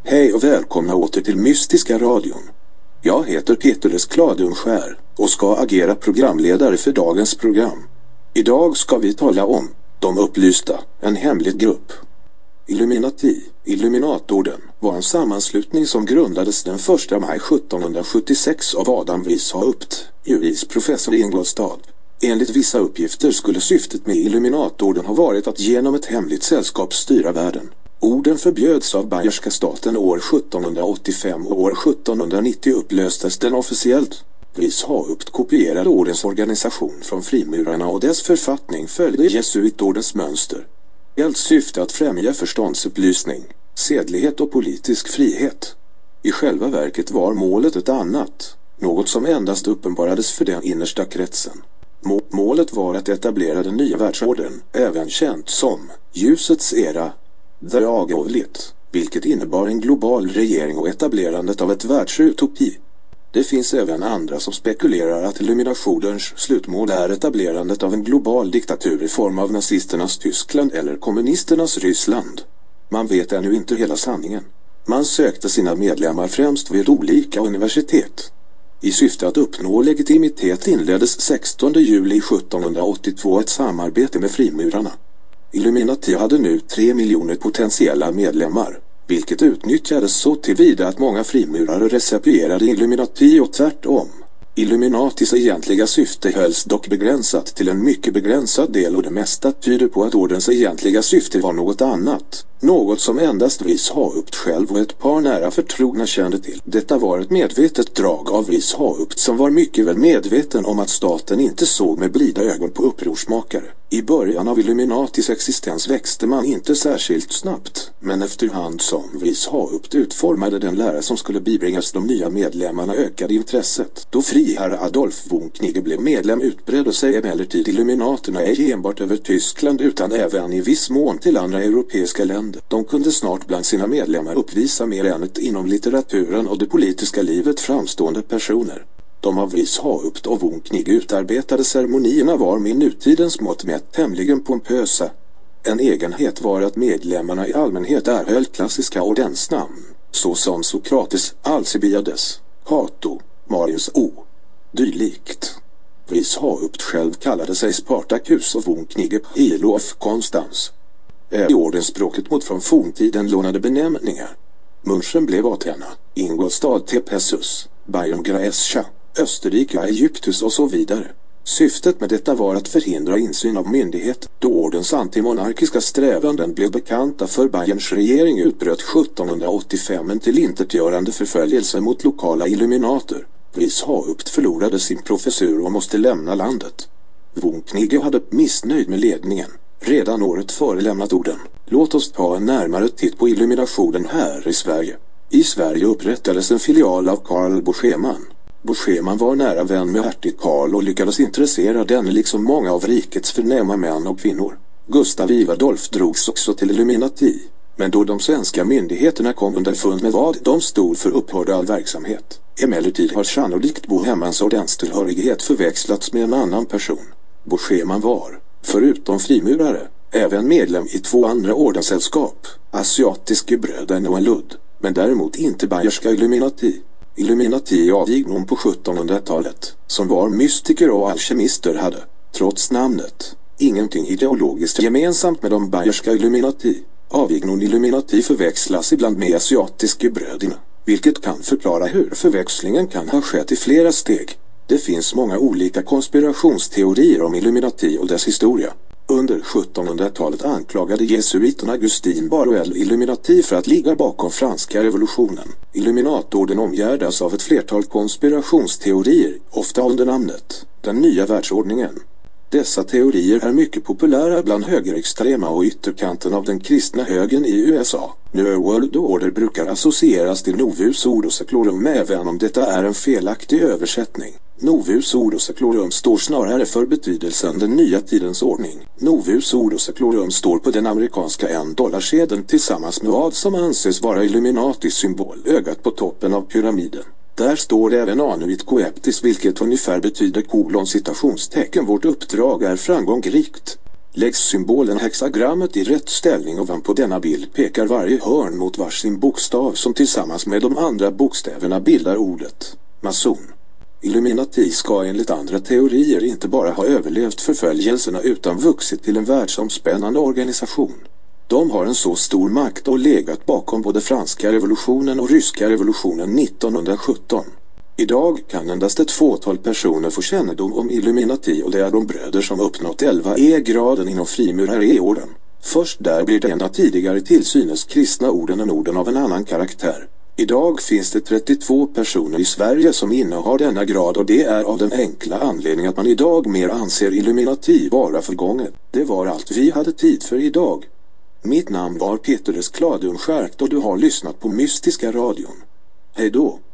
Hej och välkomna åter till Mystiska radion. Jag heter Peter Kladumskär och ska agera programledare för dagens program. Idag ska vi tala om de upplysta, en hemlig grupp. Illuminati, Illuminatorden, var en sammanslutning som grundades den 1 maj 1776 av Adam Weishaupt, jurisprofessor i Ingolstadt. Enligt vissa uppgifter skulle syftet med Illuminatorden ha varit att genom ett hemligt sällskap styra världen. Orden förbjöds av bayerska staten år 1785 och år 1790 upplöstes den officiellt. Weishaupt kopierade ordens organisation från frimurarna och dess författning följde jesuitordens mönster. Helt syfte att främja förståndsupplysning, sedlighet och politisk frihet. I själva verket var målet ett annat, något som endast uppenbarades för den innersta kretsen. Målet var att etablera den nya världsordern, även känt som ljusets era, The Age of Light, vilket innebar en global regering och etablerandet av ett världsutopi. Det finns även andra som spekulerar att Illuminationens slutmål är etablerandet av en global diktatur i form av nazisternas Tyskland eller kommunisternas Ryssland. Man vet ännu inte hela sanningen. Man sökte sina medlemmar främst vid olika universitet. I syfte att uppnå legitimitet inleddes 16 juli 1782 ett samarbete med frimurarna. Illuminati hade nu 3 miljoner potentiella medlemmar, vilket utnyttjades så tillvida att många frimurare recipierade Illuminati och tvärtom. Illuminatis egentliga syfte hölls dock begränsat till en mycket begränsad del och det mesta tyder på att ordens egentliga syfte var något annat. Något som endast Weishaupt själv och ett par nära förtrogna kände till. Detta var ett medvetet drag av Weishaupt som var mycket väl medveten om att staten inte såg med blida ögon på upprorsmakare. I början av Illuminatis existens växte man inte särskilt snabbt, men efterhand som Weishaupt utformade den lära som skulle bibringas de nya medlemmarna ökade intresset. Då friherre Adolf von Knigge blev medlem utbredde sig emellertid Illuminaterna ej enbart över Tyskland utan även i viss mån till andra europeiska länder. De kunde snart bland sina medlemmar uppvisa mer än ett inom litteraturen och det politiska livet framstående personer. De av Weishaupt och von Knigge utarbetade ceremonierna var med nutidens mått mätt tämligen pompösa. En egenhet var att medlemmarna i allmänhet erhöll klassiska ordensnamn, såsom Sokrates, Alcibiades, Cato, Marius O. dylikt. Weishaupt själv kallade sig Spartacus och von Knigge Hilo of Constance. I ordensspråket mot från forntiden lånade benämningar. München blev Athena, Ingolstadt Tepessus, Bayern Graecia, Österrike Egyptus och så vidare. Syftet med detta var att förhindra insyn av myndighet. Då ordens antimonarkiska strävanden blev bekanta för Bayerns regering utbröt 1785 en tillintetgörande förföljelse mot lokala illuminater. Weishaupt förlorade sin professur och måste lämna landet. Von Knigge hade missnöjd med ledningen redan året före lämnat orden. Låt oss ta en närmare titt på Illuminationen här i Sverige. I Sverige upprättades en filial av Karl Borschemann. Borschemann var nära vän med hertig Karl och lyckades intressera denne liksom många av rikets förnäma män och kvinnor. Gustav I Adolf drogs också till Illuminati, men då de svenska myndigheterna kom underfund med vad de stod för upphörde all verksamhet. Emellertid har sannolikt Bohemans ordenstillhörighet förväxlats med en annan person. Borschemann var, förutom frimurare, även medlem i 2 andra ordenssällskap, Asiatiske bröden och en ludd, men däremot inte bayerska Illuminati. Illuminati avgick någon på 1700-talet, som var mystiker och alkemister hade, trots namnet, ingenting ideologiskt gemensamt med de bayerska Illuminati. Avignon Illuminati förväxlas ibland med asiatiske bröderna, vilket kan förklara hur förväxlingen kan ha skett i flera steg. Det finns många olika konspirationsteorier om Illuminati och dess historia. Under 1700-talet anklagade jesuiten Augustin Baruel Illuminati för att ligga bakom franska revolutionen. Illuminatorden omgärdas av ett flertal konspirationsteorier, ofta under namnet den nya världsordningen. Dessa teorier är mycket populära bland högerextrema och ytterkanten av den kristna högern i USA. New World Order brukar associeras till Novus Ordo Seclorum även om detta är en felaktig översättning. Novus Ordo Seclorum står snarare för betydelsen den nya tidens ordning. Novus Ordo Seclorum står på den amerikanska $1-sedeln tillsammans med vad som anses vara Illuminatis symbol, ögat på toppen av pyramiden. Där står även Anuit Coeptis, vilket ungefär betyder : vårt uppdrag är framgångsrikt. Läggs symbolen hexagrammet i rätt ställning ovanpå denna bild pekar varje hörn mot varsin bokstav som tillsammans med de andra bokstäverna bildar ordet mason. Illuminati ska enligt andra teorier inte bara ha överlevt förföljelserna utan vuxit till en världsomspännande organisation. De har en så stor makt och legat bakom både franska revolutionen och ryska revolutionen 1917. Idag kan endast ett fåtal personer få kännedom om Illuminati, och det är de bröder som uppnått 11E-graden inom frimurarorden. Först där blir denna tidigare till synes kristna orden en orden av en annan karaktär. Idag finns det 32 personer i Sverige som innehar denna grad, och det är av den enkla anledningen att man idag mer anser Illuminati vara förgånget. Det var allt vi hade tid för idag. Mitt namn var Peter S. Kladunskär och du har lyssnat på Mystiska radion. Hej då!